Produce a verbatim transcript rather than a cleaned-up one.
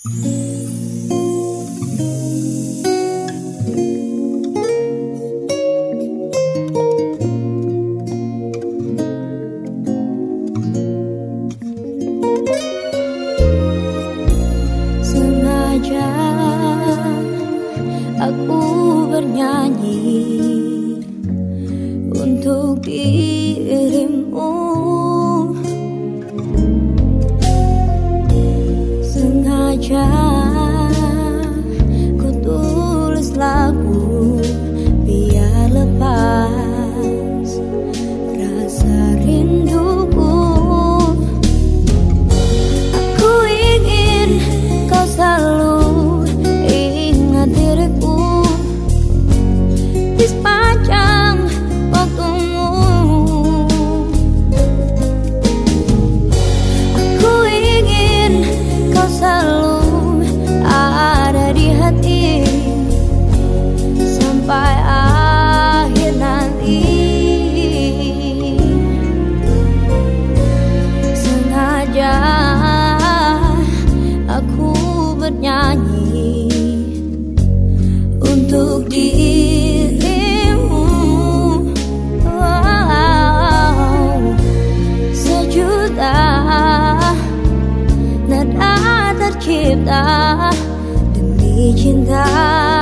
Sengaja aku bernyanyi untuk dirimu. Sengaja ku tulis lagu biar lepas rasa rinduku. Aku ingin kau selalu ingat diriku di sepanjang waktumu. Aku ingin kau selalu ada di hati sampai akhir nanti. Sengaja aku bernyanyi untuk dirimu. Wow, sejuta nada tercipta demi cinta.